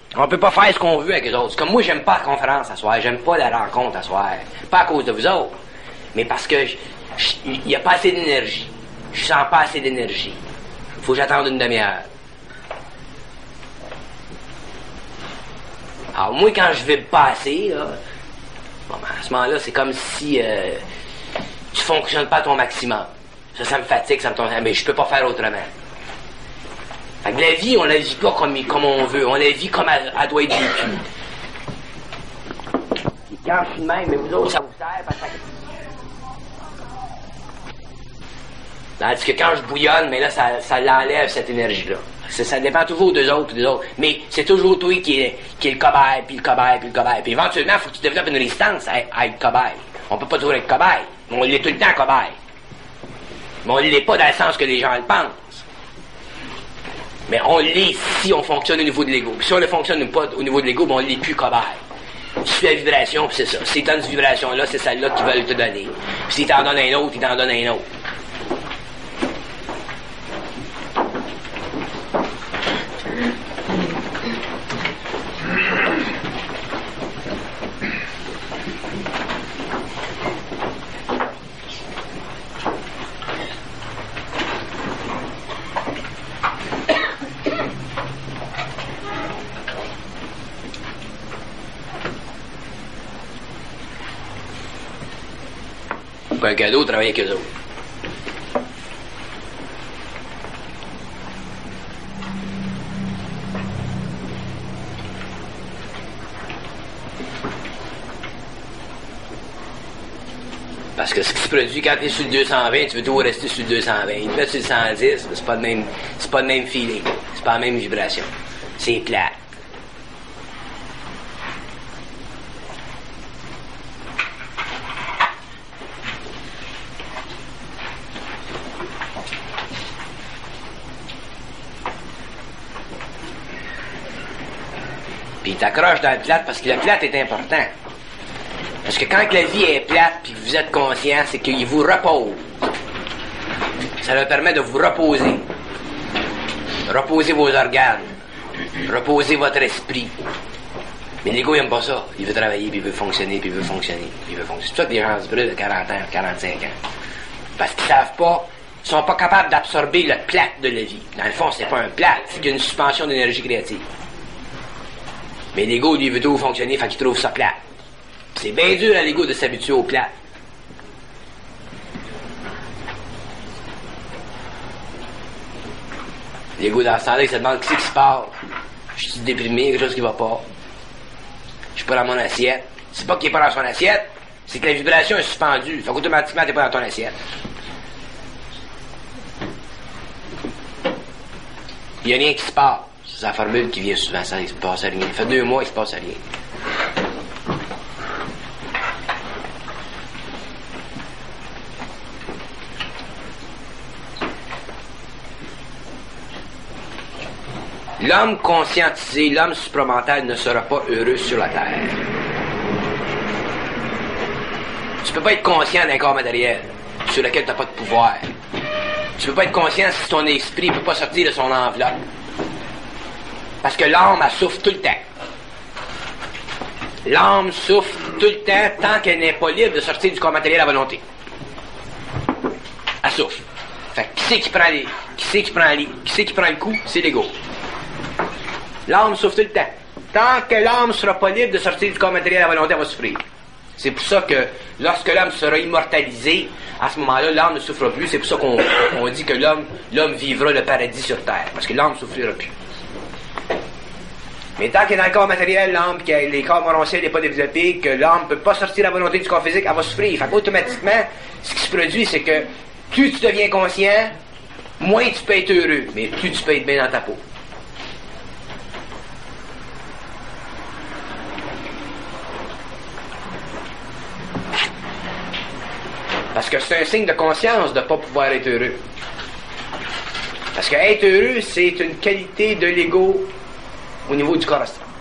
On peut pas faire ce qu'on veut avec les autres. C'est comme moi, j'aime pas la conférence à soir, j'aime pas la rencontre à soir. Pas à cause de vous autres, mais parce que il n'y a pas assez d'énergie. Je sens pas assez d'énergie. Faut que j'attende une demi-heure. Alors moi, quand je vibre pas assez, là, bon, ben, à ce moment-là, c'est comme si tu fonctionnes pas à ton maximum. Ça me fatigue, ça me tombe. Mais je peux pas faire autrement. Fait que la vie, on la vit pas comme on veut. On la vit comme elle doit être vécue. Et quand je suis de même, mais vous autres, ça vous sert parce que... Tandis que quand je bouillonne, mais là, ça l'enlève, cette énergie-là. Ça dépend toujours d'eux autres, des autres. Mais c'est toujours toi qui est le cobaye, puis le cobaye, puis le cobaye. Puis éventuellement, il faut que tu développes une résistance à être cobaye. On peut pas toujours être cobaye. Mais on l'est tout le temps cobaye. Mais on l'est pas dans le sens que les gens le pensent. Mais on l'est si on fonctionne au niveau de l'ego. Puis si on ne fonctionne pas au niveau de l'ego, ben on l'est plus cobaye. Tu fais la vibration, puis c'est ça. S'ils donnent cette vibration-là, c'est celle-là qu'ils veulent te donner. Puis s'ils t'en donnent un autre, ils t'en donnent un autre. Un cadeau, travailler avec eux autres. Parce que ce qui se produit quand tu es sur le 220, tu veux toujours rester sur le 220. Une fois sur le 110, c'est pas le même feeling. C'est pas la même vibration. C'est plate. Puis il t'accroche dans le plate parce que le plate est important. Parce que quand la vie est plate puis que vous êtes conscient, c'est qu'il vous repose. Ça leur permet de vous reposer. Reposer vos organes. Reposer votre esprit. Mais l'ego, il aime pas ça. Il veut travailler, puis il veut fonctionner, puis il veut fonctionner, puis il veut fonctionner. C'est pour ça que les gens se brûlent de 40 ans, 45 ans. Parce qu'ils savent pas, ils sont pas capables d'absorber le plate de la vie. Dans le fond, c'est pas un plate, c'est une suspension d'énergie créative. Mais l'ego, lui, veut tout fonctionner, fait qu'il trouve ça plate. C'est bien dur à l'ego de s'habituer au plate. L'ego, dans ce temps-là, il se demande qu'est-ce qui se passe. Je suis déprimé, quelque chose qui va pas. Je suis pas dans mon assiette. C'est pas qu'il est pas dans son assiette, c'est que la vibration est suspendue. Fait qu'automatiquement, t'es pas dans ton assiette. Il y a rien qui se passe. C'est la formule qui vient souvent, ça, il se passe rien. Ça fait 2 mois, il se passe rien. L'homme conscientisé, l'homme supramental ne sera pas heureux sur la terre. Tu peux pas être conscient d'un corps matériel sur lequel tu n'as pas de pouvoir. Tu peux pas être conscient si ton esprit ne peut pas sortir de son enveloppe. Parce que l'âme, elle souffre tout le temps. L'âme souffre tout le temps tant qu'elle n'est pas libre de sortir du corps matériel à volonté. Elle souffre. Fait que qui c'est qui prend le coup? C'est l'ego. L'âme souffre tout le temps. Tant que l'âme ne sera pas libre de sortir du corps matériel à volonté, elle va souffrir. C'est pour ça que lorsque l'homme sera immortalisé, à ce moment-là, l'âme ne souffrira plus. C'est pour ça qu'on dit que l'homme vivra le paradis sur terre. Parce que l'âme ne souffrira plus. Mais tant qu'il est dans le corps matériel, l'âme, que les corps morontiels n'est pas développé, que l'âme ne peut pas sortir à volonté du corps physique, elle va souffrir. Fait qu'automatiquement, ce qui se produit, c'est que plus tu deviens conscient, moins tu peux être heureux, mais plus tu peux être bien dans ta peau. Parce que c'est un signe de conscience de ne pas pouvoir être heureux. Parce que être heureux, c'est une qualité de l'ego au niveau du corps astral.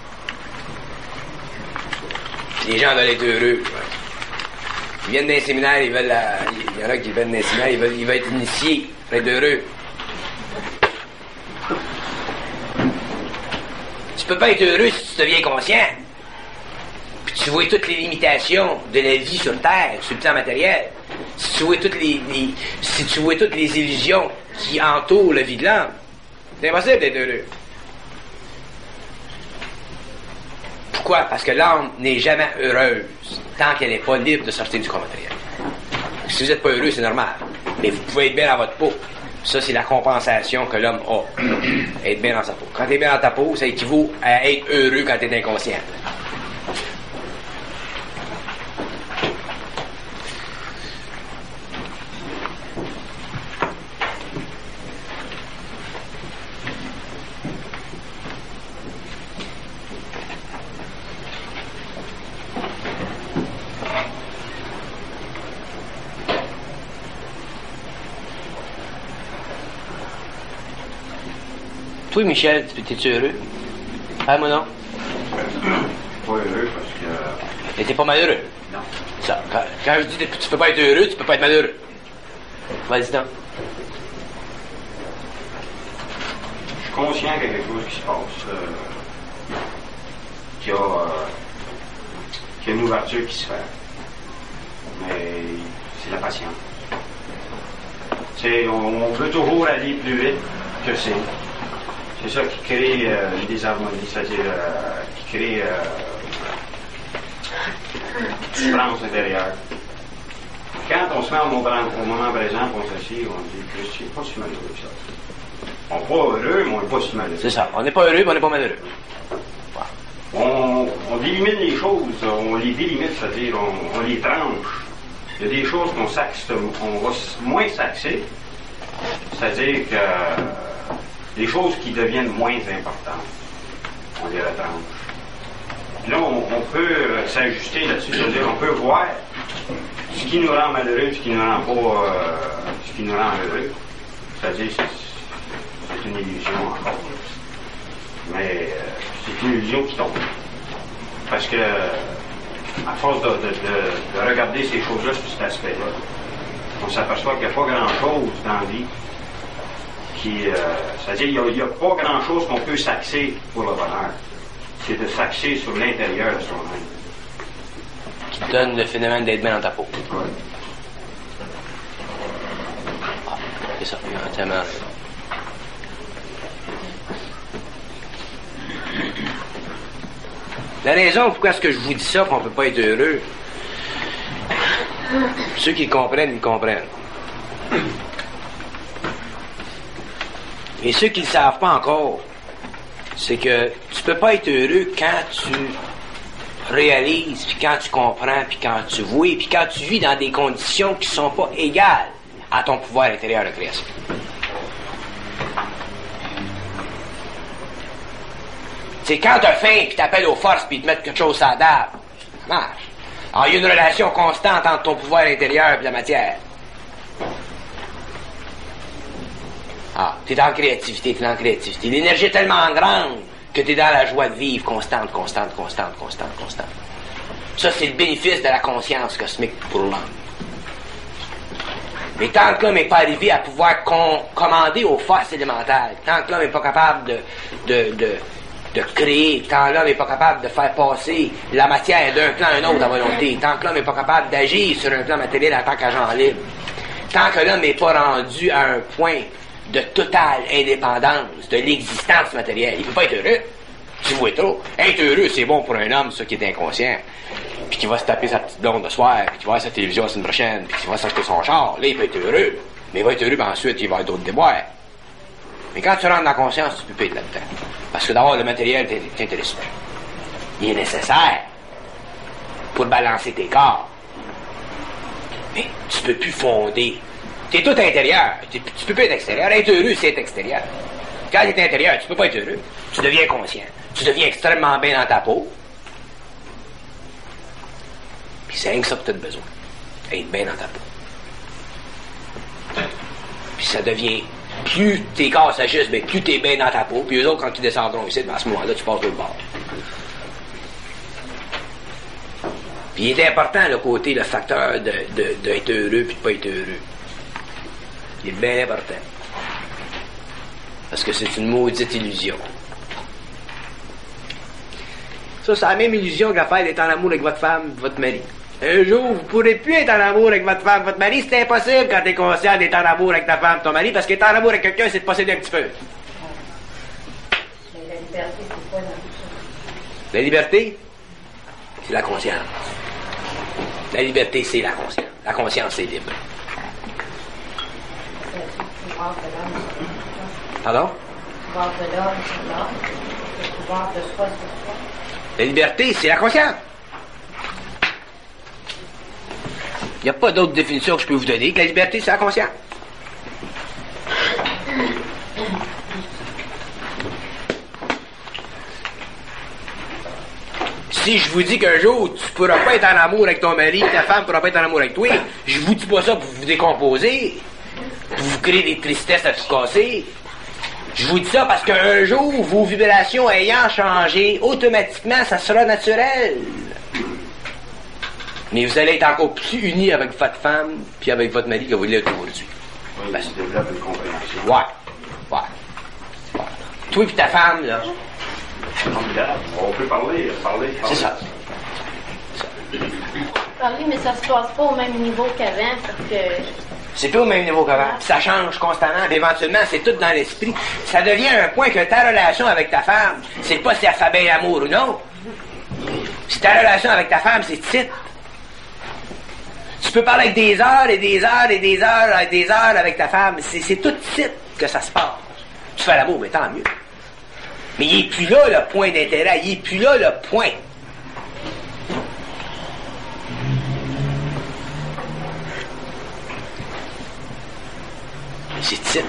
Les gens veulent être heureux. Ils viennent d'un séminaire, il y en a qui viennent d'un séminaire, ils veulent être initiés pour être heureux. Tu peux pas être heureux si tu deviens conscient. Puis tu vois toutes les limitations de la vie sur Terre, sur le plan matériel. Si tu vois toutes les illusions qui entourent la vie de l'homme, c'est impossible d'être heureux. Pourquoi? Parce que l'âme n'est jamais heureuse tant qu'elle n'est pas libre de sortir du corps matériel. Si vous n'êtes pas heureux, c'est normal. Mais vous pouvez être bien dans votre peau. Ça, c'est la compensation que l'homme a. Être bien dans sa peau. Quand tu es bien dans ta peau, ça équivaut à être heureux quand tu es inconscient. Toi, Michel, t'es-tu heureux? Ah, moi non. Pas heureux parce que... Mais t'es pas malheureux? Non. Ça, quand je dis que tu peux pas être heureux, tu peux pas être malheureux. Vas-y donc. Je suis conscient qu'il y a quelque chose qui se passe, qu'il y a une ouverture qui se fait. Mais c'est la patience. On veut toujours aller plus vite que c'est. C'est ça qui crée une désharmonie, c'est-à-dire qui crée une souffrance intérieure. Quand on se met au moment présent, on s'assied, on dit que je ne suis pas si malheureux que ça. On n'est pas heureux, mais on n'est pas si malheureux. C'est ça. On n'est pas heureux, mais on n'est pas malheureux. On délimite les choses, on les délimite, c'est-à-dire on les tranche. Il y a des choses qu'on va moins s'axer, c'est-à-dire que les choses qui deviennent moins importantes, on les retranche. Puis là, on peut s'ajuster là-dessus, c'est-à-dire on peut voir ce qui nous rend malheureux, ce qui nous rend pas, ce qui nous rend heureux. C'est-à-dire c'est une illusion encore. Mais c'est une illusion qui tombe. Parce que à force de regarder ces choses-là sur cet aspect-là, on s'aperçoit qu'il n'y a pas grand-chose dans la vie c'est-à-dire il n'y a pas grand-chose qu'on peut s'axer pour le bonheur. C'est de s'axer sur l'intérieur de soi-même. Qui te donne le phénomène d'être bien dans ta peau. Ouais. Ah, c'est ça, entièrement. La raison pourquoi est-ce que je vous dis ça, qu'on ne peut pas être heureux, ceux qui comprennent, ils comprennent. Et ceux qui ne le savent pas encore, c'est que tu peux pas être heureux quand tu réalises, puis quand tu comprends, puis quand tu vois, puis quand tu vis dans des conditions qui sont pas égales à ton pouvoir intérieur de création. C'est quand t'as faim, puis t'appelles aux forces, puis ils te mettent quelque chose à la table. Ça marche. Alors, il y a une relation constante entre ton pouvoir intérieur et la matière. Ah, t'es dans la créativité, L'énergie est tellement grande que t'es dans la joie de vivre constante. Ça, c'est le bénéfice de la conscience cosmique pour l'homme. Mais tant que l'homme n'est pas arrivé à pouvoir commander aux forces élémentaires, tant que l'homme n'est pas capable de créer, tant que l'homme n'est pas capable de faire passer la matière d'un plan à un autre à volonté, tant que l'homme n'est pas capable d'agir sur un plan matériel en tant qu'agent libre, tant que l'homme n'est pas rendu à un point de totale indépendance de l'existence matérielle. Il ne peut pas être heureux. Tu vois trop. Être heureux, c'est bon pour un homme, ça, qui est inconscient. Puis qui va se taper sa petite blonde le soir, puis qui va voir sa télévision la semaine prochaine, puis qui va s'acheter son char. Là, il peut être heureux. Mais il va être heureux, puis ensuite, il va avoir d'autres déboires. Mais quand tu rentres dans la conscience, tu peux pas être là-dedans. Parce que d'avoir le matériel t'intéresse plus. Il est nécessaire pour balancer tes corps. Mais tu peux plus fonder. T'es tout intérieur. Tu peux pas être extérieur. Être heureux, c'est être extérieur. Quand t'es intérieur, tu peux pas être heureux. Tu deviens conscient. Tu deviens extrêmement bien dans ta peau. Puis c'est rien que ça que t'as de besoin. Être bien dans ta peau. Puis ça devient... Plus tes corps s'ajustent, ben plus t'es bien dans ta peau. Puis eux autres, quand ils descendront ici, ben à ce moment-là, tu passes de l'autre bord. Puis il est important, le côté, le facteur d'être heureux puis de pas être heureux. Il est bien important. Parce que c'est une maudite illusion. Ça, c'est la même illusion que l'affaire d'être en amour avec votre femme, votre mari. Un jour, vous pourrez plus être en amour avec votre femme, votre mari. C'est impossible quand t'es conscient d'être en amour avec ta femme, ton mari, parce qu'être en amour avec quelqu'un, c'est de posséder un petit peu. Mais la liberté, c'est quoi dans tout ça? La liberté, c'est la conscience. La liberté, c'est la conscience. La conscience, c'est libre. C'est le pouvoir de l'homme sur l'homme. Pardon? Le pouvoir de l'homme sur l'homme. Le pouvoir de soi sur soi. La liberté, c'est la conscience. Il n'y a pas d'autre définition que je peux vous donner que la liberté, c'est la conscience. Si je vous dis qu'un jour, tu ne pourras pas être en amour avec ton mari, ta femme ne pourra pas être en amour avec toi, je vous dis pas ça pour vous décomposer, pour vous créer des tristesses à tout casser. Je vous dis ça parce qu'un jour, vos vibrations ayant changé, automatiquement, ça sera naturel. Mais vous allez être encore plus unis avec votre femme puis avec votre mari que vous l'êtes aujourd'hui. Oui, Ben, tu développes une compréhension. Ouais. Toi et ta femme, là, Formidable. On peut parler. c'est ça. Parler, mais ça se passe pas au même niveau qu'avant, parce que C'est plus au même niveau qu'avant. Ça change constamment. Puis éventuellement, c'est tout dans l'esprit. Ça devient un point que ta relation avec ta femme, c'est pas si elle fait bien l'amour ou non. Si ta relation avec ta femme, c'est titre. Tu peux parler avec des heures et des heures et des heures et des heures avec ta femme. C'est tout de suite que ça se passe. Tu fais l'amour, mais tant mieux. Mais il n'est plus là le point d'intérêt. Il n'est plus là le point. C'est titre.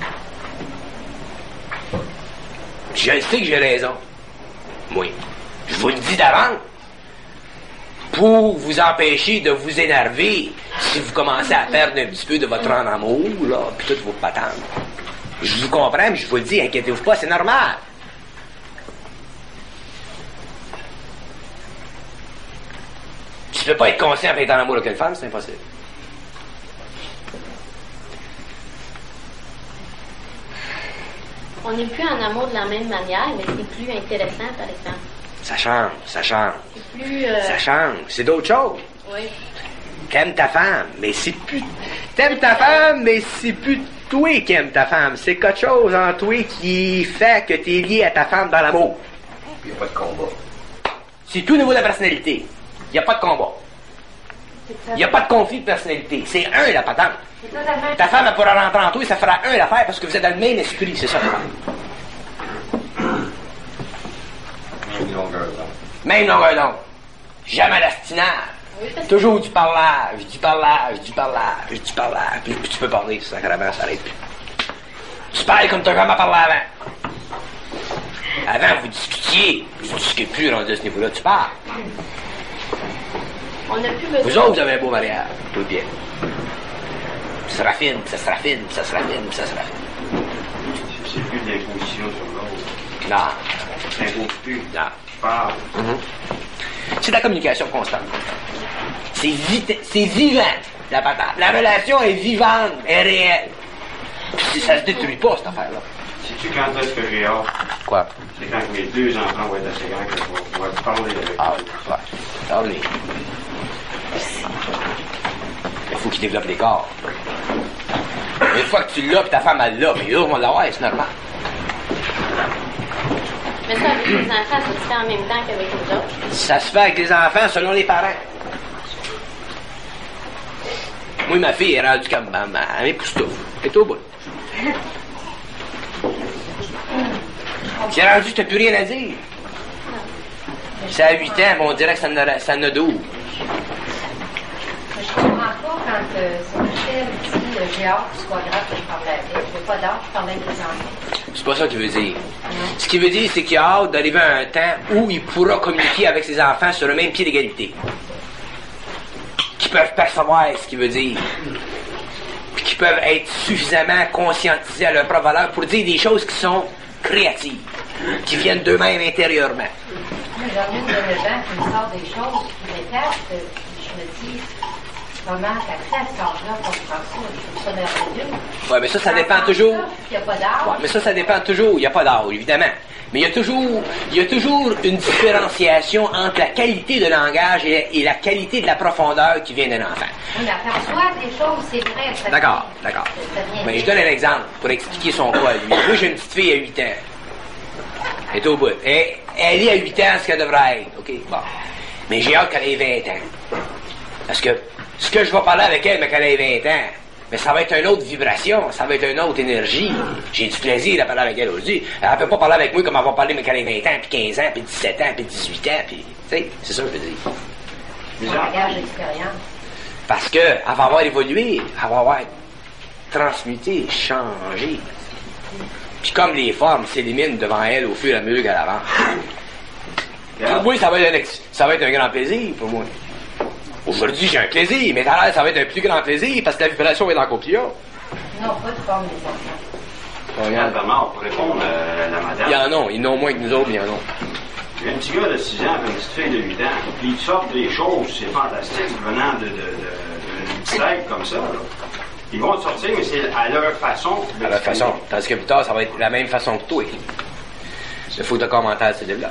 Je sais que j'ai raison. Oui. Je vous le dis d'avance. Pour vous empêcher de vous énerver si vous commencez à perdre un petit peu de votre en amour, là, puis toutes vos patentes. Je vous comprends, mais je vous le dis, inquiétez-vous pas, c'est normal. Tu peux pas être conscient d'être en amour avec une femme, c'est impossible. on n'est plus en amour de la même manière, mais c'est plus intéressant, par exemple. Ça change. C'est plus... Ça change. C'est d'autres choses. Oui. T'aimes ta femme, mais c'est plus... T'aimes ta femme, mais c'est plus toi qui aimes ta femme. C'est quelque chose en toi qui fait que t'es lié à ta femme dans l'amour. Il n'y a pas de combat. C'est tout au niveau de la personnalité. Il n'y a pas de combat. Il n'y a pas de conflit de personnalité. C'est un, la patente. C'est totalement... Ta femme, elle pourra rentrer en toi et ça fera un l'affaire parce que vous êtes dans le même esprit. C'est ça. Même longueur d'onde. Même longueur d'onde. Jamais l'astinage. Oui, parce que Toujours du parlage. Puis tu peux parler, sacrément, ça n'arrête plus. Tu parles comme tu n'as jamais parlé avant. Avant, vous discutiez. Vous ne discutez plus rendu à ce niveau-là. Tu parles. on n'a plus besoin... Vous autres, vous avez un beau mariage. Tout bien. Ça se raffine. C'est plus de l'imposition sur l'autre. Non. T'imposes plus. Non. Tu parles. C'est de la communication constante. C'est vivant, la patate. La relation est vivante, est réelle. Puis ça se détruit pas, cette affaire-là. Sais-tu quand est-ce que j'ai hâte? Quoi? C'est quand mes deux enfants vont être assez grands que je vais pouvoir parler avec eux. Ouais. Parlez. Il faut qu'ils développent les corps. Une fois que tu l'as, puis ta femme, elle l'a, mais eux vont l'avoir, c'est normal. Mais ça, avec les enfants, ça se fait en même temps qu'avec les autres. Ça se fait avec les enfants selon les parents. Moi, ma fille est rendue comme maman. Elle m'époustoufle. Elle est au bout. J'ai rendu, t'as plus rien à dire. C'est à 8 ans, mais on dirait que ça en a 12. Mais je comprends pas quand c'est Michel dit j'ai hâte que ce soit grave que je parle avec. J'ai pas d'hâte, je parle avec les enfants. C'est pas ça qu'il veut dire. Ce qu'il veut dire, c'est qu'il a hâte d'arriver à un temps où il pourra communiquer avec ses enfants sur le même pied d'égalité. Qui peuvent percevoir ce qu'il veut dire. Puis qui peuvent être suffisamment conscientisés à leur propre valeur pour dire des choses qui sont créatives, qui viennent d'eux-mêmes intérieurement. Moi, j'en ai une de 9 ans qui me sort des choses qui m'éclatent. Je me dis, comment t'as fait à cet âge-là pour faire ça? Je trouve ça merveilleux. Ouais, mais ça dépend toujours. Il n'y a pas d'âge. Ouais, mais ça dépend toujours. Il n'y a pas d'âge, évidemment. Mais il y a toujours une différenciation entre la qualité de langage et la qualité de la profondeur qui vient d'un enfant. On aperçoit des choses, c'est vrai. D'accord. Mais je donne un exemple pour expliquer son quoi, lui. Moi, j'ai une petite fille à 8 ans. Elle est au bout. Elle est à 8 ans ce qu'elle devrait être. OK, bon. Mais j'ai hâte qu'elle ait 20 ans. Parce que ce que je vais parler avec elle, mais qu'elle ait 20 ans, mais ça va être une autre vibration, ça va être une autre énergie. J'ai du plaisir à parler avec elle aujourd'hui. Elle ne peut pas parler avec moi comme elle va parler, mais qu'elle ait 20 ans, puis 15 ans, puis 17 ans, puis 18 ans, puis... Tu sais, c'est ça que je veux dire. Un bagage d'expérience. Parce qu'elle va avoir évolué, elle va avoir transmuté, changé. Puis comme les formes s'éliminent devant elle au fur et à mesure qu'elle avance. Pour moi, ça va être un grand plaisir, pour moi. Aujourd'hui, j'ai un plaisir, mais tout à l'heure, ça va être un plus grand plaisir parce que la vibration est encore plus haut. Non, pas de forme des enfants. Regarde, Bernard, pour répondre à la madame. Ils en ont moins que nous autres, mais il y en a. Il y a un petit gars de 6 ans et une petite fille de 8 ans, puis ils sortent des choses, c'est fantastique, venant d'une petite tête comme ça. Là. Ils vont te sortir, mais c'est à leur façon. À leur façon. Tandis que plus tard, ça va être la même façon que toi. Le faut de commentaire, c'est de là.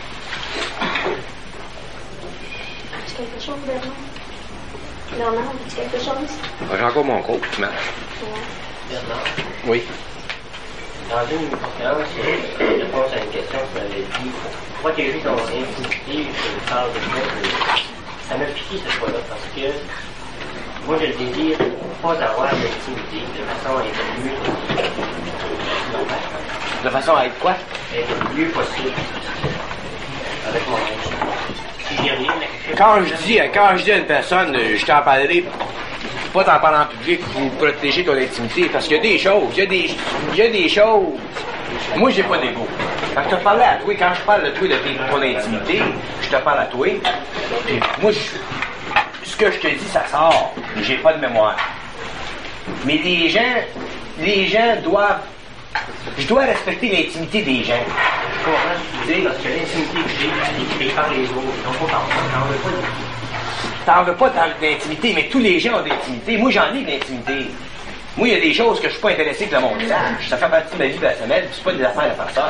Quelque chose, Bernard? Bernard, as-tu quelque chose? J'ai encore mon coach, tu m'as. Bernard, Oui. dans une conférence, réponse à une question, tu m'avais dit protéger ton intimité, je parle de ça. Ça m'a piqué cette fois-là parce que moi, je désire pas avoir d'intimité de façon à être mieux. De façon à être quoi? Être le mieux possible avec mon intimité. Quand je dis à une personne, je t'en parlerai, pas t'en parler en public pour protéger ton intimité, parce qu'il y a des choses, il y a des choses. Moi, j'ai pas d'ego. Quand je te parlais à toi, quand je parle de toi, de ton intimité, je te parle à toi, puis moi, ce que je te dis, ça sort, j'ai pas de mémoire. Mais les gens doivent... Je dois respecter l'intimité des gens. Je comprends ce que tu dis, parce que l'intimité que j'ai, elle est créée par les autres. Donc, t'en veux pas d'intimité, mais tous les gens ont d'intimité. Moi, j'en ai de l'intimité. Moi, il y a des choses que je suis pas intéressé que le monde sache. Ça fait partie de ma vie personnelle, puis c'est pas des affaires de personne.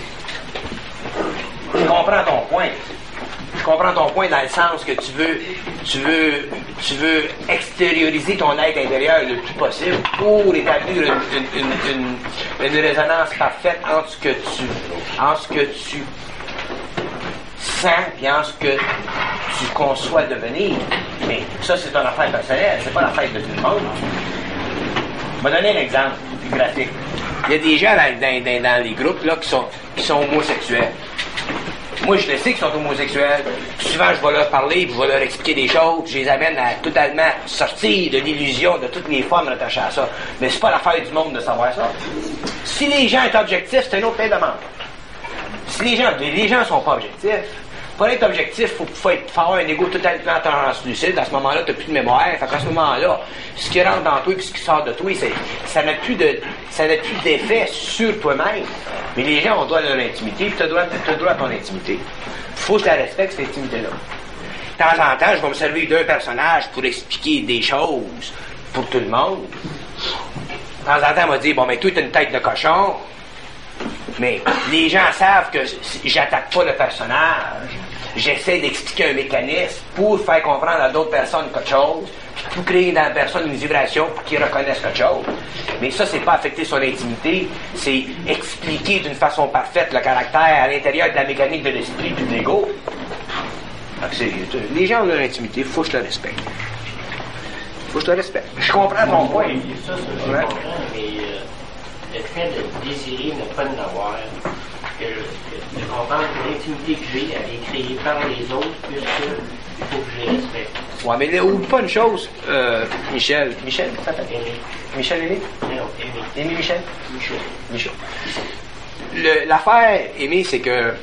Je comprends ton point. Je comprends ton point dans le sens que tu veux extérioriser ton être intérieur le plus possible pour établir une résonance parfaite entre ce que tu sens et en ce que tu conçois devenir. Mais ça, c'est ton affaire personnelle, c'est pas l'affaire de tout le monde. Je vais donner un exemple graphique. Il y a des gens dans les groupes là, qui sont homosexuels. Moi, je le sais qu'ils sont homosexuels. Souvent, je vais leur parler, puis je vais leur expliquer des choses, puis je les amène à totalement sortir de l'illusion de toutes les formes attachées à ça. Mais c'est pas l'affaire du monde de savoir ça. Si les gens sont objectifs, c'est un autre paire de manches. Si les gens sont pas objectifs, pour être objectif, faut avoir un ego totalement translucide. À ce moment-là, tu n'as plus de mémoire. Fait qu'à ce moment-là, ce qui rentre dans toi et ce qui sort de toi, ça n'a plus d'effet sur toi-même. Mais les gens ont droit à leur intimité, puis tu as droit à ton intimité. Faut que je la respecte, cette intimité-là. De temps en temps, je vais me servir d'un personnage pour expliquer des choses pour tout le monde. De temps en temps, on va dire, bon, mais toi, tu as une tête de cochon. Mais les gens savent que j'attaque pas le personnage. J'essaie d'expliquer un mécanisme pour faire comprendre à d'autres personnes quelque chose, pour créer dans la personne une vibration pour qu'ils reconnaissent quelque chose. Mais ça, c'est pas affecter son intimité, c'est expliquer d'une façon parfaite le caractère à l'intérieur de la mécanique de l'esprit et de l'ego. Les gens ont leur intimité, faut que je le respecte. Faut que je le respecte. Je comprends ton point. Ça, je comprends, mais le fait de désirer ne pas en avoir, de comprendre que l'intimité que j'ai, elle est créée par les autres, puisque il faut que je les respecte. Ouais, mais oublie pas une chose, Michel, ça s'appelle? Aimé. Michel Aimé? Non, Aimé. Aimé Michel? Michel. L'affaire, Aimé, c'est que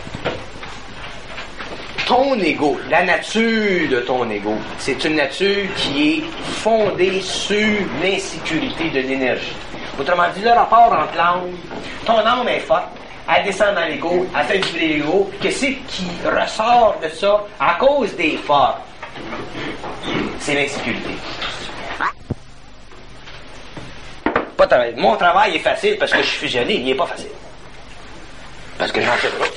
ton ego, la nature de ton ego, c'est une nature qui est fondée sur l'insécurité de l'énergie. Autrement dit, le rapport entre l'âme, ton âme est forte, elle descend dans l'ego, elle fait vibrer l'ego, qu'est-ce qui ressort de ça à cause des formes? C'est l'insécurité. Mon travail est facile parce que je suis fusionné, il n'est pas facile. Parce que j'en sais pas.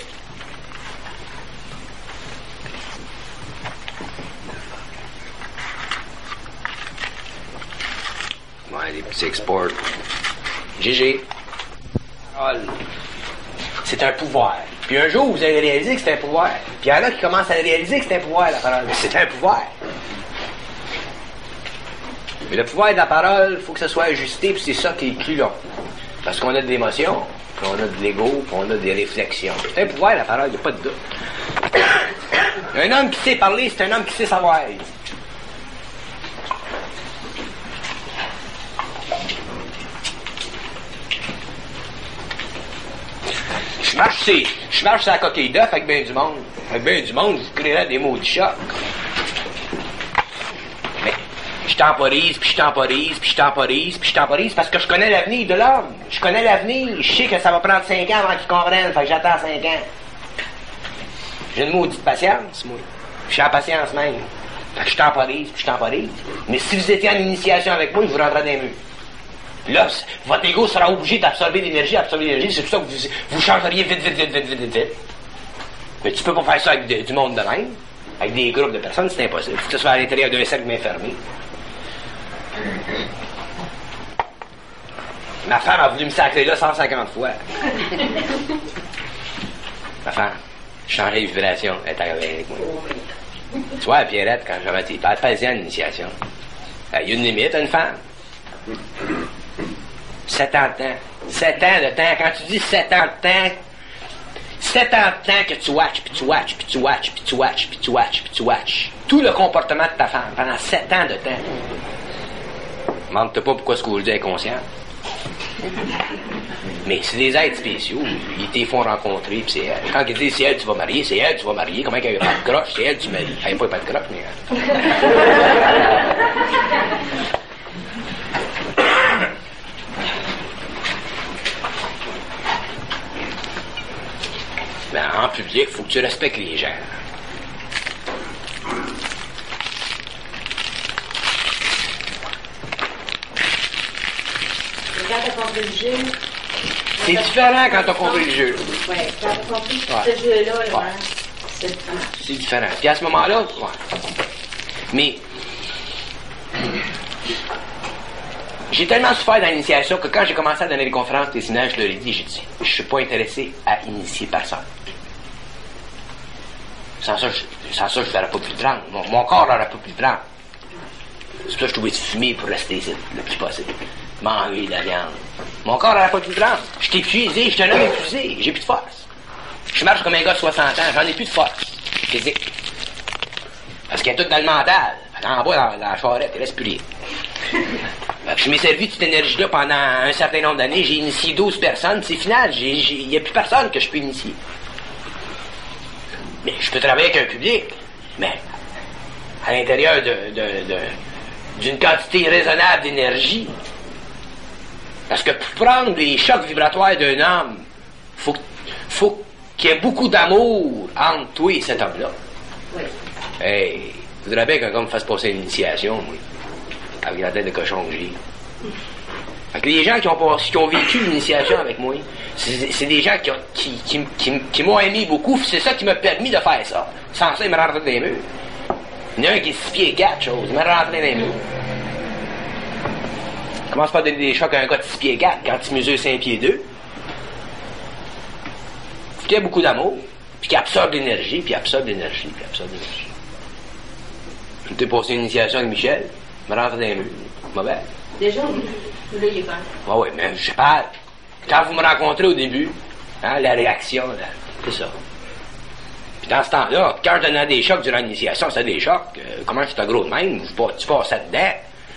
Ouais, des petits exports. GG. C'est un pouvoir. Puis un jour, vous allez réaliser que c'est un pouvoir. Puis il y en a qui commencent à réaliser que c'est un pouvoir, la parole. Mais c'est un pouvoir. Mais le pouvoir de la parole, il faut que ça soit ajusté, puis c'est ça qui est plus long. Parce qu'on a de l'émotion, puis on a de l'ego, puis on a des réflexions. C'est un pouvoir, la parole, il n'y a pas de doute. Un homme qui sait parler, c'est un homme qui sait savoir. Je marche sur la coquille d'œuf avec bien du monde. Avec bien du monde, je créerais des mots de choc. Mais je temporise, puis je temporise, puis je temporise, puis je temporise parce que je connais l'avenir de l'homme. Je connais l'avenir. Je sais que ça va prendre 5 ans avant qu'il comprenne. Fait que j'attends 5 ans. J'ai une maudite patience, moi. Je suis en patience même. Fait que je temporise, puis je temporise. Mais si vous étiez en initiation avec moi, je vous rendrai dans les murs. Là, votre ego sera obligé d'absorber l'énergie, c'est pour ça que vous changeriez vite. Mais tu peux pas faire ça avec du monde de même. Avec des groupes de personnes, c'est impossible. Faut que ce soit à l'intérieur d'un cercle bien fermé. Ma femme a voulu me sacrer là 150 fois. Ma femme, changer les vibrations, elle est arrivée avec moi. Tu vois, Pierrette, quand j'avais été patient à l'initiation, il y a une limite à une femme. 7 ans de temps. 7 ans de temps. Quand tu dis 7 ans de temps, 7 ans de temps que tu watches, puis tu watches, puis tu watches, puis tu watches, puis tu watches, puis tu watches. Tout le comportement de ta femme pendant 7 ans de temps. Demande-toi pas pourquoi ce que vous le dites est conscient. Mais c'est des êtres spéciaux. Ils te font rencontrer, puis c'est elle. Quand ils disent c'est elle tu vas marier, c'est elle tu vas marier. Comment qu'il n'y a pas de croche, c'est elle tu maries. Il n'y a pas de croche, mais... Ben, en public, il faut que tu respectes les gens. Quand t'as compris le jeu... C'est différent quand t'as compris le jeu. Oui, quand t'as compris ce jeu-là, Ouais. C'est différent. Puis à ce moment-là, ouais. Mais... J'ai tellement souffert dans l'initiation que quand j'ai commencé à donner des conférences des séminaires, je leur ai dit, j'ai dit, je suis pas intéressé à initier personne. Sans ça, je ne ferais pas plus de 30. Mon corps n'aurait pas plus de 30. C'est pour ça que je suis obligé de fumer pour rester ici le plus possible. Manger de la viande. Mon corps n'aurait pas plus de 30. Je suis épuisé, je suis un homme épuisé, j'ai plus de force. Je marche comme un gars de 60 ans, j'en ai plus de force physique. Parce qu'il y a tout dans le mental. En bas, dans la charrette, il reste plus rien. Je m'ai servi de cette énergie-là pendant un certain nombre d'années. J'ai initié 12 personnes. C'est final. Il n'y a plus personne que je peux initier. Mais je peux travailler avec un public. Mais à l'intérieur d'une quantité raisonnable d'énergie. Parce que pour prendre les chocs vibratoires d'un homme, faut qu'il y ait beaucoup d'amour entre toi et cet homme-là. Oui. Hey, je voudrais bien qu'un gars me fasse passer une initiation, moi. Avec la tête de cochon que j'ai. Fait que les gens qui ont vécu l'initiation avec moi, c'est des gens qui m'ont aimé beaucoup, c'est ça qui m'a permis de faire ça. Sans ça, il me rentrait dans les murs. Il y en a un qui est 6 pieds 4 choses, il me rentrait dans les murs. Commence pas à donner des chocs à un gars de 6 pieds 4 quand il mesure 5 pieds 2. Faut qu'il y ait beaucoup d'amour, puis qu'il absorbe l'énergie, puis absorbe l'énergie, puis absorbe l'énergie. J'ai passé une initiation avec Michel. Je me rentre dans les murs. Mauvais. Déjà, là, il est bon. Ah oui, mais je parle. Quand vous me rencontrez au début, hein, la réaction, là, c'est ça. Puis dans ce temps-là, quand je donnais des chocs durant l'initiation, c'était des chocs. Comment je suis gros de même? Tu passes dedans.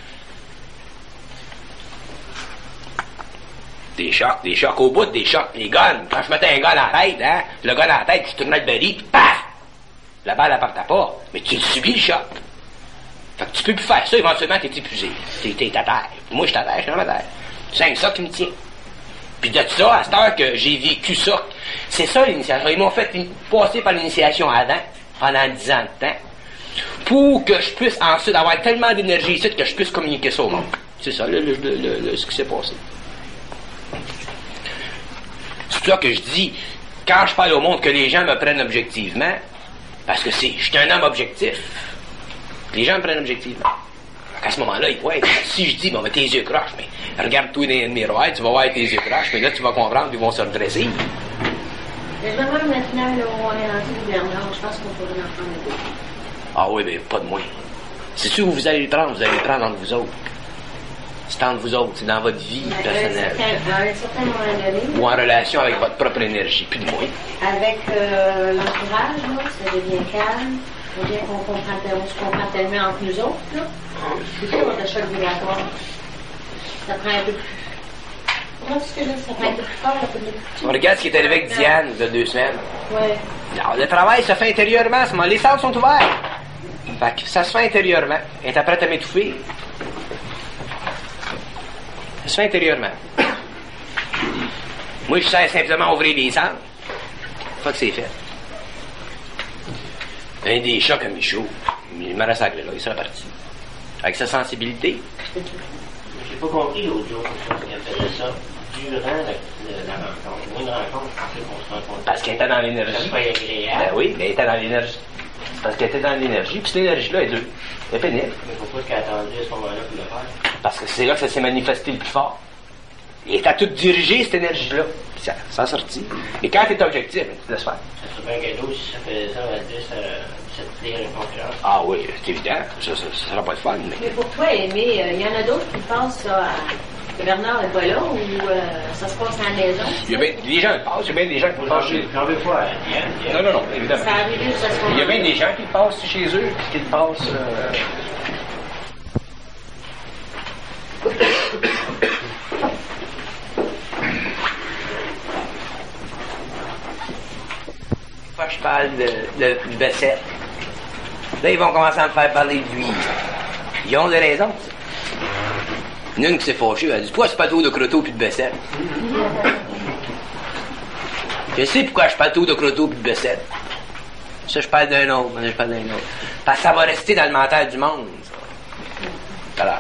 Des chocs au bout, des chocs. Les guns, quand je mettais un gun à la tête, hein, le gun à la tête, je tournais le berry, puis paf! La balle, elle partait pas. Mais tu subis le choc. Fait que tu peux plus faire ça, éventuellement, t'es épuisé. T'es à terre. Moi, je suis à terre, je suis dans la terre. C'est ça qui me tient. Puis de ça, à cette heure que j'ai vécu ça, c'est ça l'initiation. Ils m'ont fait passer par l'initiation avant, pendant 10 ans de temps, pour que je puisse ensuite avoir tellement d'énergie ici que je puisse communiquer ça au monde. C'est ça, ce qui s'est passé. C'est pour ça que je dis, quand je parle au monde que les gens me prennent objectivement, parce que je suis un homme objectif, les gens me prennent objectivement. À ce moment-là, ils pourraient être, si je dis, bon, mais tes yeux crochent, mais regarde-toi dans le miroir, tu vas voir tes yeux crochent, mais là, tu vas comprendre, ils vont se redresser. Mais je me demande maintenant, là, où on est rendu au gouvernement, je pense qu'on pourrait en prendre un peu. Ah oui, mais pas de moi. C'est sûr où vous allez le prendre entre vous autres. C'est entre vous autres, c'est dans votre vie personnelle. À un certain moment donné. Ou en relation avec votre propre énergie, plus de moi. Avec l'entourage, là, ça devient calme. On se comprend tellement entre nous autres, là. C'est sûr, le choc vibratoire. Ça prend un peu plus. Comment est-ce que là, ça prend un peu plus fort, un peu plus. On regarde ce qui est arrivé avec Diane, il y a 2 semaines. Oui. Alors, le travail se fait intérieurement, les centres sont ouverts. Fait que ça se fait intérieurement. Elle est prête à m'étouffer. Ça se fait intérieurement. Moi, je sais simplement ouvrir les centres. Pas que c'est fait. Un des chats comme Michaud, il me reste à là, il sera parti. Avec sa sensibilité. J'ai pas compris l'autre jour, qu'elle faisait ça durant la rencontre. Ou une rencontre, c'est qu'on se rencontre. Parce qu'elle était dans l'énergie. C'est pas agréable. Ben oui, mais elle était dans l'énergie. C'est parce qu'elle était dans l'énergie, puis cette énergie-là est dure. Elle est pénible. Mais pourquoi qu'elle attendait à ce moment-là pour le faire? Parce que c'est là que ça s'est manifesté le plus fort. Il est à tout diriger, cette énergie-là. Puis ça a sorti. Et quand tu es objectif, tu laisses faire. Ça serait bien cadeau si ça faisait ça à 10, cette lire une conférence. Ah oui, c'est évident. Ça sera pas le fun. Mais pour toi, Aimé, il y en a d'autres qui pensent ça que Bernard n'est pas là ou ça se passe à la maison? Il y a bien des gens qui passent, il y a bien des gens qui passent chez eux. J'en veux pas, Diane. Non, évidemment. Ça arrive juste à ce Il y a moment-là. bien des gens qui passent chez eux, puis qui passent. Fois je parle de Bessette. Là, ils vont commencer à me faire parler de lui. Ils ont des raisons. Il y en a une qui s'est fâchée, elle a dit, pourquoi c'est pas tout de Croteau puis de Bessette? Je sais pourquoi je parle tout de Croteau puis de Bessette. Ça, je parle d'un autre, Parce que ça va rester dans le mental du monde, ça. Alors.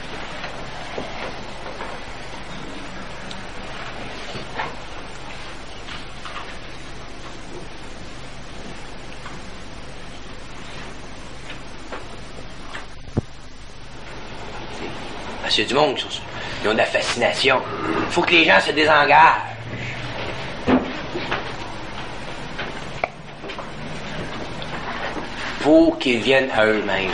Parce qu'il y a du monde qui ont de la fascination. Il faut que les gens se désengagent. Faut qu'ils viennent à eux-mêmes,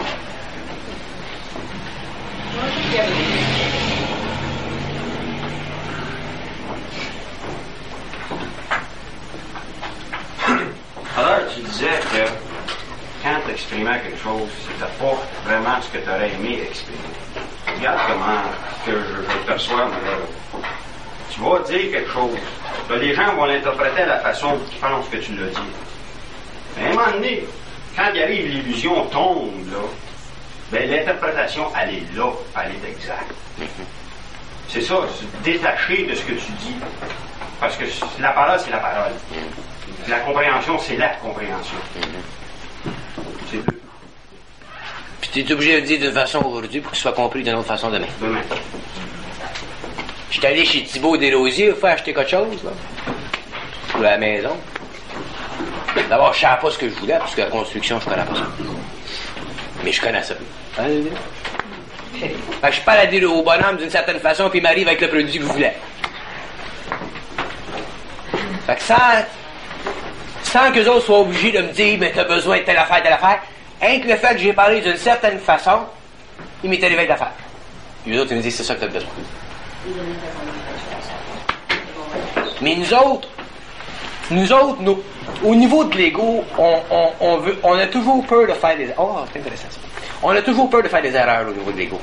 Alors, tu disais que quand tu exprimais quelque chose, c'était pas vraiment ce que tu aurais aimé exprimer. Regarde comment que je le perçois, moi, là. Tu vas dire quelque chose. Là, les gens vont l'interpréter à la façon qu'ils pensent que tu l'as dit. Mais à un moment donné, quand il arrive, l'illusion tombe, là, ben l'interprétation, elle est là, elle est exacte. C'est ça, c'est détaché de ce que tu dis. Parce que la parole, c'est la parole. La compréhension, c'est la compréhension. C'est deux. Puis tu es obligé de le dire d'une façon aujourd'hui pour qu'il soit compris d'une autre façon demain. Demain. J'étais allé chez Thibault Desrosiers faire acheter quelque chose, là, pour la maison. D'abord, je ne savais pas ce que je voulais, parce que la construction, je connais pas ça. Mais je connais ça. Fait que je parle à dire au bonhomme d'une certaine façon, puis il m'arrive avec le produit que je voulais. Fait que sans qu'eux autres soient obligés de me dire, mais t'as besoin de telle affaire, rien que le fait que j'ai parlé d'une certaine façon, il m'est arrivé avec l'affaire. Puis eux autres, ils me disent, c'est ça que t'as besoin. Mais nous autres, au niveau de l'ego, on a toujours peur de faire des erreurs. Oh, c'est intéressant ça. On a toujours peur de faire des erreurs au niveau de l'ego.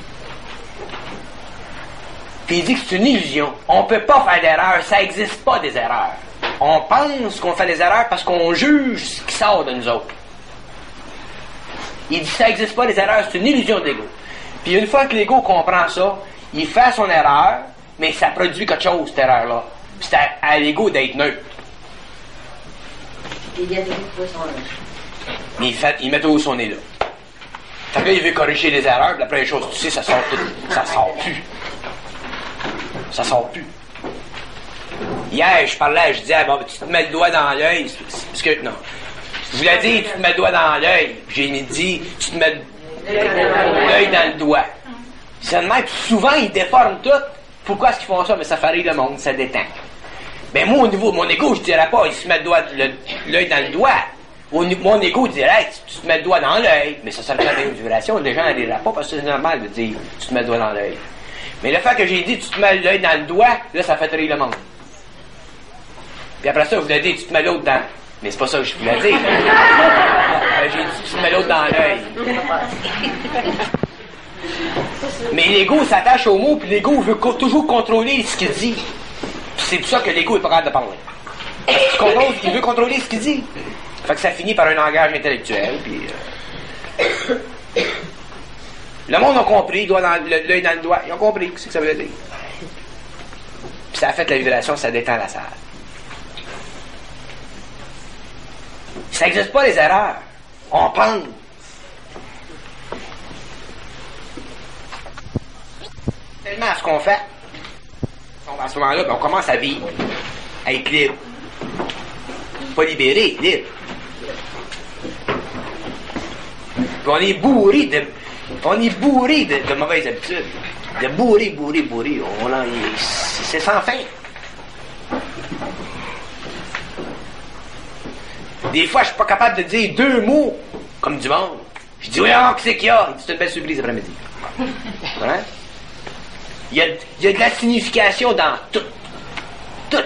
Puis il dit que c'est une illusion. On peut pas faire d'erreurs, ça n'existe pas des erreurs. On pense qu'on fait des erreurs parce qu'on juge ce qui sort de nous autres. Il dit que ça n'existe pas des erreurs, c'est une illusion de l'ego. Puis une fois que l'ego comprend ça, il fait son erreur, mais ça produit quelque chose, cette erreur-là. Puis c'est à l'ego d'être neutre. Il y a toujours trouvé son âge. Mais il met toujours son nez là. Fait que là, il veut corriger les erreurs, puis la première chose, tu sais, ça sort plus. Ça sort plus. Hier, je parlais, je disais, bon, tu te mets le doigt dans l'œil. Parce que, non. Je voulais dire, tu te mets le doigt dans l'œil. J'ai dit, tu te mets l'œil dans le doigt. C'est de même. Souvent, ils déforment tout. Pourquoi est-ce qu'ils font ça? Mais ça fait rire le monde, ça détend. Mais moi, au niveau de mon égo, je dirais pas, il se met l'œil dans le doigt. Mon égo dirait, hey, tu te mets le doigt dans l'œil. Mais ça fait une vibration. Les gens ne diraient pas parce que c'est normal de dire, tu te mets le doigt dans l'œil. Mais le fait que j'ai dit, tu te mets l'œil dans le doigt, là, ça fait rire le monde. Puis après ça, je voulais dire, tu te mets l'autre dans... Mais c'est pas ça que je voulais dire. J'ai dit, tu te mets l'autre dans l'œil. Mais l'ego s'attache au mot, puis l'ego veut toujours contrôler ce qu'il dit. Puis c'est pour ça que l'ego est pas capable de parler. Parce qu'il veut contrôler ce qu'il dit. Fait que ça finit par un langage intellectuel, puis... Le monde a compris, l'œil dans le doigt, ils ont compris ce que ça veut dire. Puis ça a fait la vibration, ça détend la salle. Ça n'existe pas les erreurs. On pense. Tellement à ce qu'on fait. À ce moment-là, ben, on commence à vivre. À être libre. Pas libéré, libre. Puis on est bourré de mauvaises habitudes. De bourré. C'est sans fin. Des fois, je suis pas capable de dire 2 mots comme du monde. Je dis, oui, qu'est-ce qu'il y a? C'est une belle surprise après-midi. Hein? Il y a de la signification dans tout. Tout.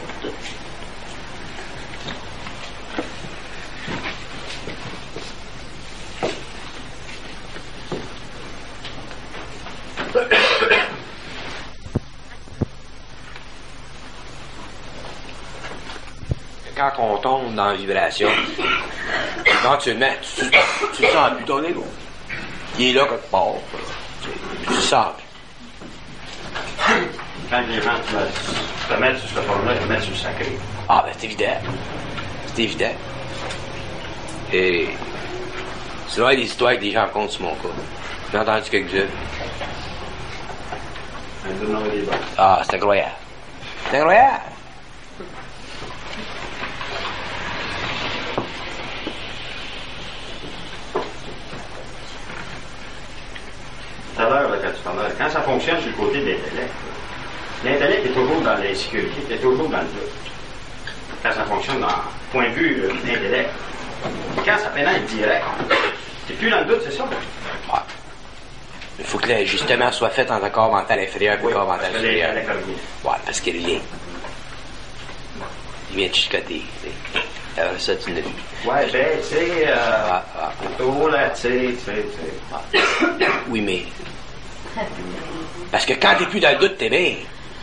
Quand on tombe dans la vibration, éventuellement, tu sens plus ton ego. Il est là quelque part. Tu sens plus. Quand les gens te mettent sur cette forme-là, ils te mettent sur le sacré. Ah, ben c'est évident. C'est évident. Et c'est vrai des histoires que des gens racontent sur mon cas. J'ai entendu quelques-unes. Ah, c'est incroyable. C'est incroyable. Tout à l'heure, quand tu parlais, quand ça fonctionne du côté de l'intellect est toujours dans l'insécurité, est toujours dans le doute. Quand ça fonctionne dans point de vue l'intellect. Quand ça pénètre direct, t'es plus dans le doute, c'est ça? Ouais. Il faut que l'ajustement soit fait entre le corps mental inférieur et le corps mental supérieur. Ouais, parce qu'il vient. Il vient de chicoter. Alors ça, tu l'as vu. Ouais, ben, tu sais, oh là, tu sais. Oui, mais... Parce que quand t'es plus dans le doute, t'es bien.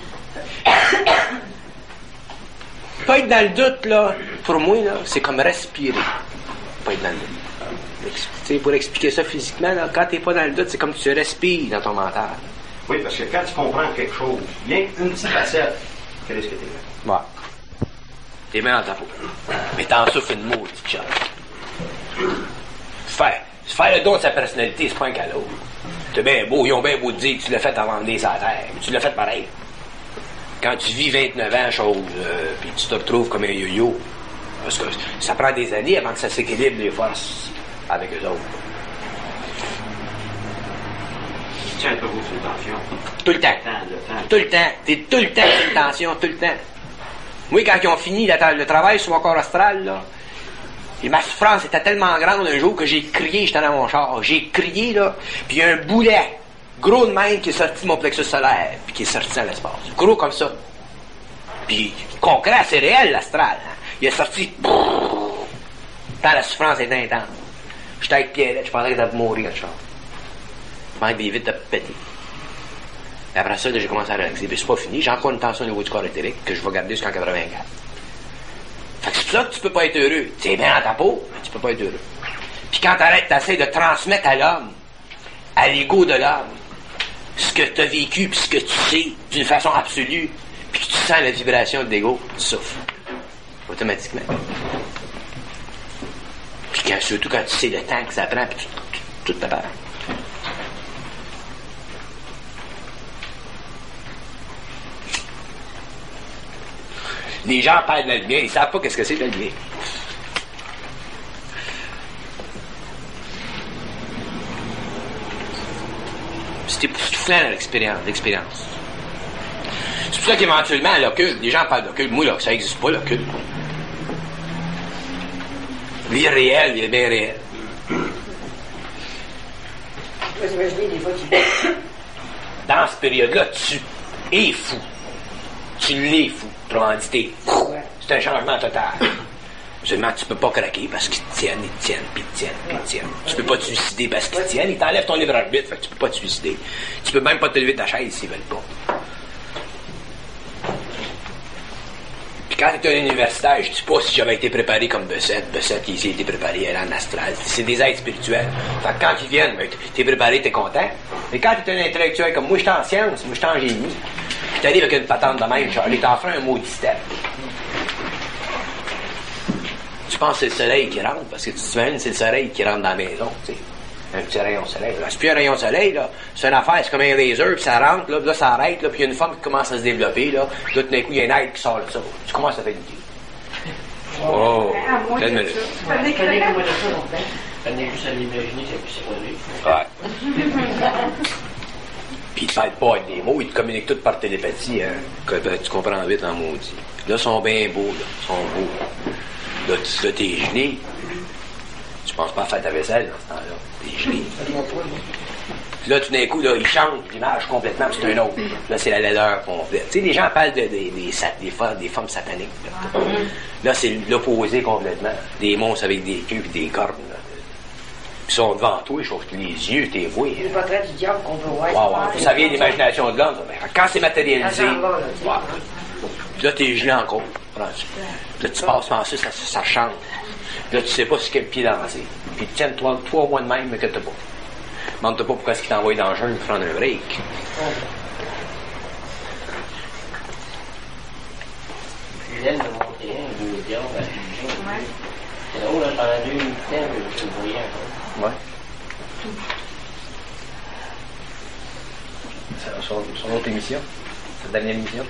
Pas être dans le doute, là, pour moi, là, c'est comme respirer. Pas être dans le doute. Tu sais, pour expliquer ça physiquement, là, quand t'es pas dans le doute, c'est comme tu respires dans ton mental. Oui, parce que quand tu comprends quelque chose, il y a une petite facette, qu'est-ce que t'es là? Ouais. T'es bien dans ta peau. Mais t'en souffres une maudite chose. Faire le don de sa personnalité, c'est pas un cadeau. T'es bien beau, ils ont bien beau te dire que tu l'as fait avant de venir sur la terre. Mais tu l'as fait pareil. Quand tu vis 29 ans, chose, puis tu te retrouves comme un yo-yo, parce que ça prend des années avant que ça s'équilibre les forces avec eux autres. Tiens, un peu beaucoup de tension. Tout le temps. Tout le temps. T'es tout le temps sous tension, tout le temps. Moi, quand ils ont fini le travail sur mon corps astral, là, et ma souffrance était tellement grande un jour que j'ai crié, j'étais dans mon char. J'ai crié, là, puis il y a un boulet, gros de même, qui est sorti de mon plexus solaire, puis qui est sorti dans l'espace. Gros comme ça. Puis, concret, c'est réel, l'astral. Hein. Il est sorti, tant la souffrance était intense. J'étais avec Pierrette, je pensais que j'allais mourir, le char. Je manque des vitres de péter. Et après ça, là, j'ai commencé à relaxer. Puis c'est pas fini, j'ai encore une tension au niveau du corps éthérique que je vais garder jusqu'en 84. Fait que c'est pour ça que tu peux pas être heureux. Tu es bien dans ta peau, mais tu peux pas être heureux. Puis quand t'essaies de transmettre à l'homme, à l'ego de l'homme, ce que tu as vécu puis ce que tu sais d'une façon absolue, puis que tu sens la vibration de l'ego, tu souffres. Automatiquement. Puis surtout quand tu sais le temps que ça prend, puis tout te part. Les gens parlent de la lumière, ils savent pas qu'est-ce que c'est la lumière. C'est époustouflant l'expérience. C'est pour ça qu'éventuellement, l'occulte, les gens parlent d'occulte. Moi, là, ça n'existe pas, l'occulte. L'irréel, il est bien réel. Dans cette période-là, tu es fou. Tu l'es fou. Autrement dit, t'es fou. C'est un changement total. Seulement, tu peux pas craquer parce qu'ils te tiennent, ils te tiennent, puis ils te tiennent, puis ils te tiennent. Tu peux pas te suicider parce qu'ils te tiennent. Ils t'enlèvent ton libre arbitre, fait que tu peux pas te suicider. Tu peux même pas te lever de ta chaise s'ils veulent pas. Puis quand t'es un universitaire, je dis pas si j'avais été préparé comme Bessette, il s'est été préparé à l'âme astrale. C'est des êtres spirituels. Fait que quand ils viennent, ben, t'es préparé, t'es content. Mais quand t'es un intellectuel comme moi, j'étais en sciences, moi j'étais en génie. Puis t'arrives avec une patente de même, genre, t'en fais un maudit step. Tu penses que c'est le soleil qui rentre, parce que tu t'imagines c'est le soleil qui rentre dans la maison, tu sais. Un petit rayon de soleil. Là, c'est plus un rayon de soleil, là. C'est une affaire, c'est comme un laser, puis ça rentre, là, ça arrête, là, puis il y a une forme qui commence à se développer, là. Puis là, tout d'un coup, il y a un aide qui sort de ça. Tu commences à paniquer. Oh! Quelle minute. Paniquez juste à l'imaginer, c'est produit. Ouais. Puis ils te parlent pas avec des mots, ils te communiquent tout par télépathie, hein. Tu comprends vite en maudit. Là, ils sont bien beaux, là. Ils sont beaux. Là, t'es gelé. Tu penses pas à faire ta vaisselle dans ce temps-là. T'es gelé. Puis là, tout d'un coup, là, ils changent l'image complètement, puis c'est un autre. Là, c'est la laideur complète. Tu sais, les gens parlent des femmes sataniques. Là, c'est l'opposé complètement. Des monstres avec des queues et des cornes. Là. Ils sont devant toi, ils chauffent les yeux, t'es voué. C'est pas très du diable qu'on peut voir. Wow. Ça vient de l'imagination de l'homme. Quand c'est matérialisé, puis là, t'es gelé encore. Là, tu passes par ça change. Là, tu sais pas sur quel pied danser. Puis ils tiennent 3 mois de même, mais que t'as pas. Demande-toi pas pourquoi est-ce qu'ils t'envoient dans le jeûne pour prendre un break. Julien m'a montré un diable à la religion. C'est drôle, là, pendant 2 minutes, je le voyais encore. Ouais. C'est son autre émission? Sa dernière émission?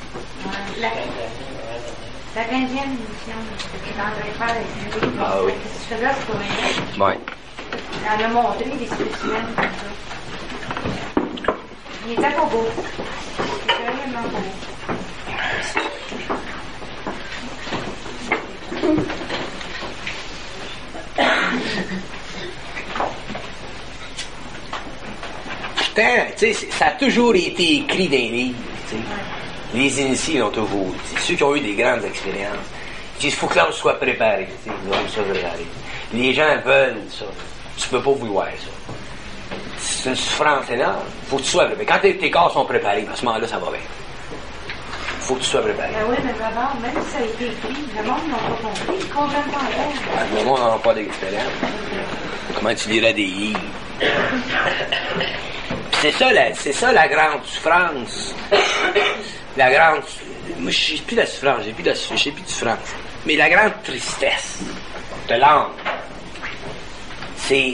La 20e émission, c'était quand j'allais faire les vidéos. Ah oui. Je faisais ce qu'on Ouais. Elle a montré des spécimens comme ça. Il était pas beau. C'était vraiment beau. Putain, tu sais, ça a toujours été écrit dans les livres, tu sais. Les initiés l'ont toujours dit. Ceux qui ont eu des grandes expériences. Ils disent, il faut que l'homme soit préparé, tu sais. L'homme soit préparé. Les gens veulent ça. Tu peux pas vouloir ça. C'est une souffrance énorme. Faut que tu sois préparé. Quand tes corps sont préparés, à ce moment-là, ça va bien. Faut que tu sois préparé. Ben oui, mais d'abord, même si ça a été écrit, le monde n'a pas compris. Ils comprennent pas encore. Le monde n'a pas d'expérience. Comment tu lirais des livres? C'est ça la grande souffrance. La grande... Moi, je sais plus de la souffrance, j'ai plus de souffrance. Mais la grande tristesse de l'âme, c'est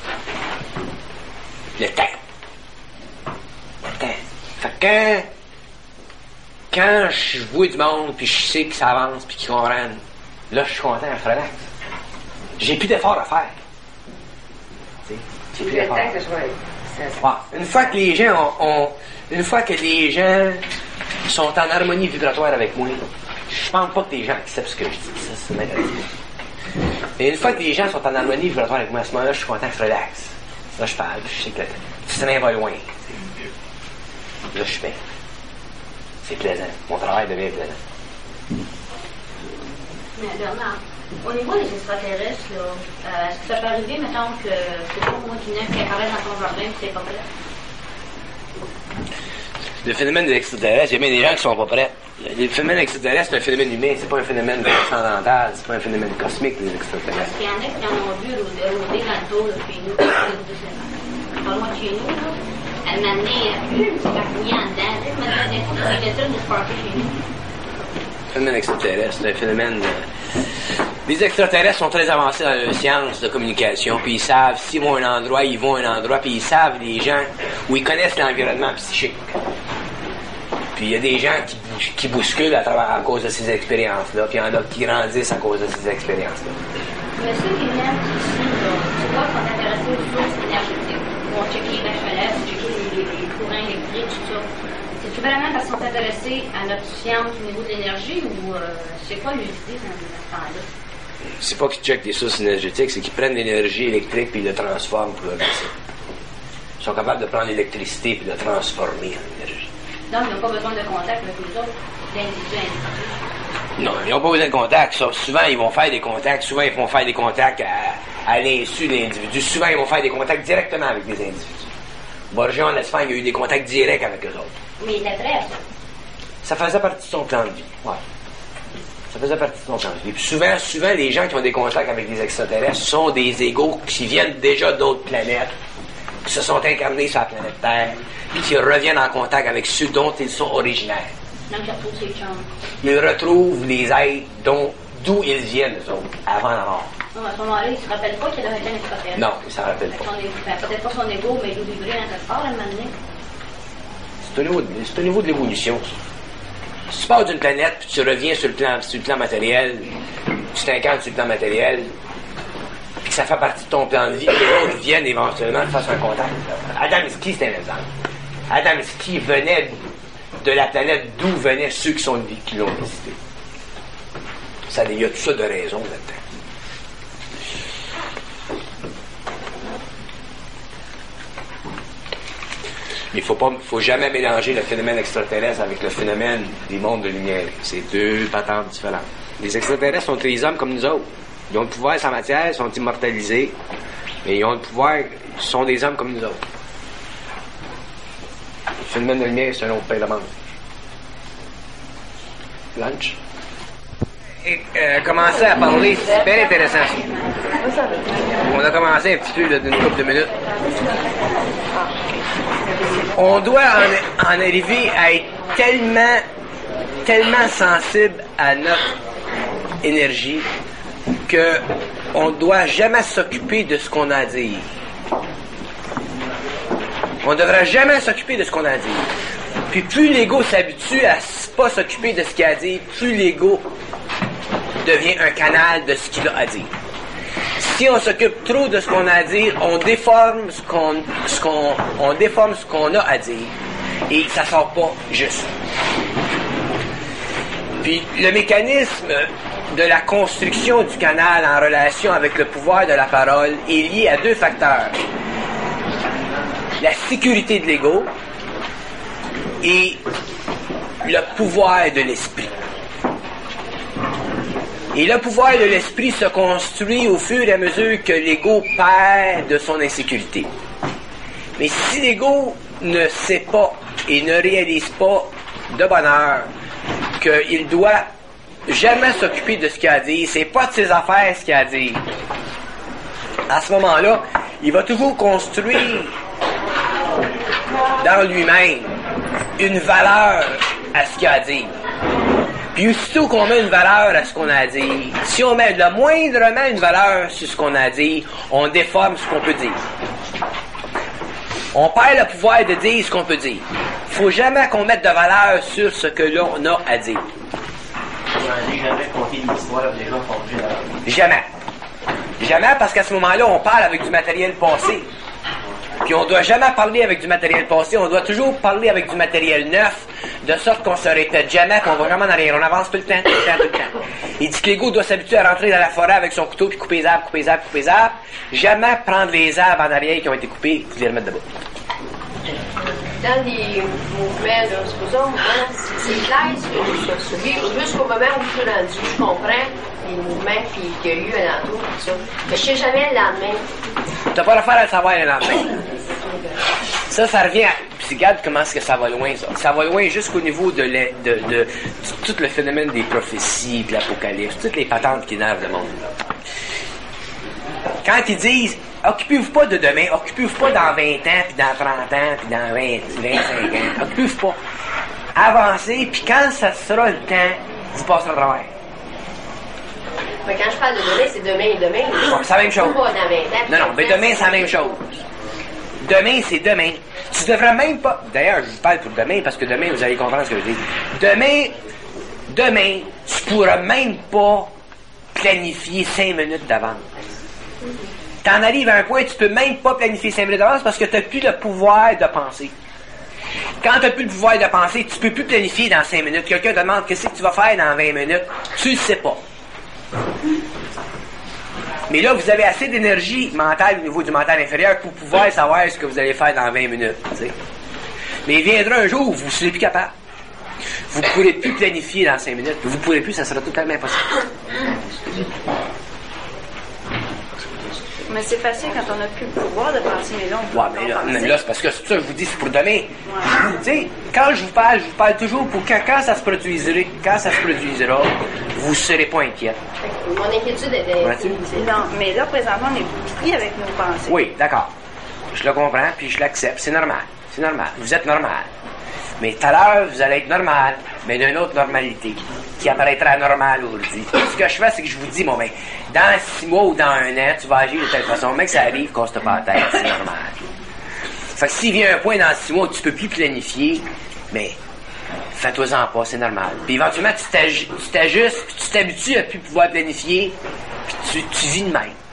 le temps. Le temps. Fait que quand je vois du monde, puis je sais qu'ils s'avancent, puis qu'ils comprennent, là, je suis content, je relaxe. J'ai plus d'efforts à faire. J'ai plus d'efforts. Une fois que les gens sont en harmonie vibratoire avec moi, je pense pas que les gens acceptent ce que je dis. Ça m'intéresse. Mais une fois que les gens sont en harmonie vibratoire avec moi, à ce moment-là, je suis content, je relaxe. Là, je parle, je sais que le cinéma va loin. Là, je fais. C'est plaisant. Mon travail devient plaisant. Mais Bernard, au niveau des extraterrestres, là, est-ce que ça peut arriver, mettons, que c'est pas moi qui n'aime qui apparaît dans ton jardin et c'est pas vrai? Le phénomène des extraterrestres, il y a bien des gens qui sont pas prêts. Le phénomène extraterrestre, c'est un phénomène humain, c'est pas un phénomène transcendantal, c'est pas un phénomène cosmique, les extraterrestres. Parce qu'il y en a qui en ont vu rôder dans le tour de chez nous, pas loin de chez nous, là. Elle m'a amené une petite partie en dedans, elle m'a dit des trucs de se passer chez nous. Le phénomène extraterrestre, c'est un phénomène... Les extraterrestres sont très avancés dans la science de communication, puis ils savent, s'ils vont à un endroit, puis ils savent les gens où ils connaissent l'environnement psychique. Puis il y a des gens qui bousculent à cause de ces expériences-là, puis il y en a qui grandissent à cause de ces expériences-là. Mais ceux qui viennent ici, c'est pas qu'on est intéressé aux sources énergétiques. Ils vont checker la chaleur, checker les courants électriques, tout ça. C'est-tu vraiment parce qu'ils sont intéressés à notre science au niveau de l'énergie ou c'est quoi l'utilité dans ce temps-là? C'est pas qu'ils checkent des sources énergétiques, c'est qu'ils prennent l'énergie électrique puis ils le transforment pour le reste. Ils sont capables de prendre l'électricité puis de la transformer en énergie. Donc, ils n'ont pas besoin de contact avec les autres, d'individus individus. Non, ils n'ont pas besoin de contact. Souvent, ils vont faire des contacts. Souvent, ils vont faire des contacts à l'insu des individus. Souvent, ils vont faire des contacts directement avec des individus. Borgia, en Espagne, il y a eu des contacts directs avec eux autres. Mais il était prêt à ça. Ça faisait partie de son plan de vie. Ouais. Ça faisait partie de son plan de vie. Puis souvent, les gens qui ont des contacts avec des extraterrestres sont des égos qui viennent déjà d'autres planètes, qui se sont incarnés sur la planète Terre, puis qui reviennent en contact avec ceux dont ils sont originaires. Donc, ils retrouvent ses chums. Ils retrouvent les êtres d'où ils viennent, eux autres, avant la mort. Non, à ce moment-là, il ne se rappelle pas qu'il avait été un extraterrestre. Non, ils ne s'en rappellent pas. Peut-être pas son ego, mais il doit vibrer dans quelque part, à un moment donné. C'est au niveau de l'évolution, ça. Si tu pars d'une planète, puis tu reviens sur le plan matériel, tu t'incarnes sur le plan matériel, puis que ça fait partie de ton plan de vie, que les autres viennent éventuellement faire un contact. Adamski, c'est un exemple. Adamski venait de la planète d'où venaient ceux qui l'ont visité. Il y a tout ça de raison là-dedans. Il ne faut jamais mélanger le phénomène extraterrestre avec le phénomène des mondes de lumière. C'est deux patentes différentes. Les extraterrestres sont des hommes comme nous autres. Ils ont le pouvoir sans matière, ils sont immortalisés, mais ils ont le pouvoir, ils sont des hommes comme nous autres. Le phénomène de lumière, c'est un autre pain de monde. Lunch? Et commencer à parler, c'est super intéressant. On a commencé un petit peu d'une couple de minutes. On doit en arriver à être tellement sensible à notre énergie qu'on ne doit jamais s'occuper de ce qu'on a à dire. On ne devrait jamais s'occuper de ce qu'on a à dire. Puis plus l'ego s'habitue à ne pas s'occuper de ce qu'il a à dire, plus l'ego devient un canal de ce qu'il a à dire. Si on s'occupe trop de ce qu'on a à dire, on déforme ce qu'on a à dire et ça sort pas juste. Puis le mécanisme de la construction du canal en relation avec le pouvoir de la parole est lié à deux facteurs. La sécurité de l'ego et le pouvoir de l'esprit. Et le pouvoir de l'esprit se construit au fur et à mesure que l'ego perd de son insécurité. Mais si l'ego ne sait pas et ne réalise pas de bonne heure qu'il doit jamais s'occuper de ce qu'il a à dire, c'est pas de ses affaires ce qu'il a à dire, à ce moment-là, il va toujours construire dans lui-même une valeur à ce qu'il a à dire. Puis aussitôt qu'on met une valeur à ce qu'on a à dire, si on met le moindrement une valeur sur ce qu'on a à dire, on déforme ce qu'on peut dire. On perd le pouvoir de dire ce qu'on peut dire. Il faut jamais qu'on mette de valeur sur ce que l'on a à dire. Vous n'avez jamais compté une histoire des gens forgés là. Jamais. Jamais, parce qu'à ce moment-là, on parle avec du matériel passé. Puis on ne doit jamais parler avec du matériel passé, on doit toujours parler avec du matériel neuf, de sorte qu'on se répète jamais, qu'on va vraiment en arrière. On avance tout le temps. Il dit que l'ego doit s'habituer à rentrer dans la forêt avec son couteau, puis couper les arbres. Jamais prendre les arbres en arrière qui ont été coupés, puis les remettre debout. Dans les mouvements, là, supposons, c'est clair ce que jusqu'au moment où je suis rendu, je comprends les mouvements qu'il y a eu alentour, tout ça. Mais je sais jamais le lendemain. T'as pas l'affaire à le savoir le lendemain. Ça revient à... Puis regarde comment est-ce que ça va loin, ça. Ça va loin jusqu'au niveau de tout le phénomène des prophéties, de l'apocalypse, toutes les patentes qui énervent le monde. Quand ils disent « Occupez-vous pas de demain, occupez-vous pas dans 20 ans, puis dans 30 ans, puis dans 25 ans. Occupez-vous pas. Avancez, puis quand ça sera le temps, vous passerez au travers. » Mais quand je parle de demain, c'est demain et demain. C'est la même chose. Pas dans 20 ans. Non, mais demain, c'est la même chose. Demain, c'est demain. Tu devrais même pas... D'ailleurs, je vous parle pour demain, parce que demain, vous allez comprendre ce que je dis. Demain, tu pourras même pas planifier 5 minutes d'avance. T'en arrives à un point, tu peux même pas planifier 5 minutes d'avance parce que tu n'as plus le pouvoir de penser. Quand tu n'as plus le pouvoir de penser, tu peux plus planifier dans 5 minutes. Quelqu'un te demande qu'est-ce que tu vas faire dans 20 minutes. Tu ne sais pas. Mais là, vous avez assez d'énergie mentale au niveau du mental inférieur pour pouvoir savoir ce que vous allez faire dans 20 minutes. T'sais. Mais il viendra un jour où vous ne serez plus capable. Vous ne pourrez plus planifier dans 5 minutes. Vous ne pourrez plus, ça sera totalement impossible. Mais c'est facile quand on n'a plus le pouvoir de penser, mais là, on peut mais là, c'est parce que ça, je vous dis, c'est pour demain. Tu sais, quand je vous parle toujours pour quand ça se produisera, vous ne serez pas inquiet. Mon inquiétude est Non, mais là, présentement, on est pris avec nos pensées. Oui, d'accord. Je le comprends, puis je l'accepte. C'est normal. C'est normal. Vous êtes normal. Mais tout à l'heure, vous allez être normal, mais d'une autre normalité, qui apparaîtra normale aujourd'hui. Ce que je fais, c'est que je vous dis, bon, ben, dans 6 mois ou dans 1 an, tu vas agir de telle façon, mais que ça arrive, casse pas la tête, c'est normal. Fait que s'il vient un point dans 6 mois où tu peux plus planifier, mais fais-toi-en pas, c'est normal. Puis éventuellement, tu t'ajustes, puis tu t'habitues à plus pouvoir planifier, puis tu vis de même.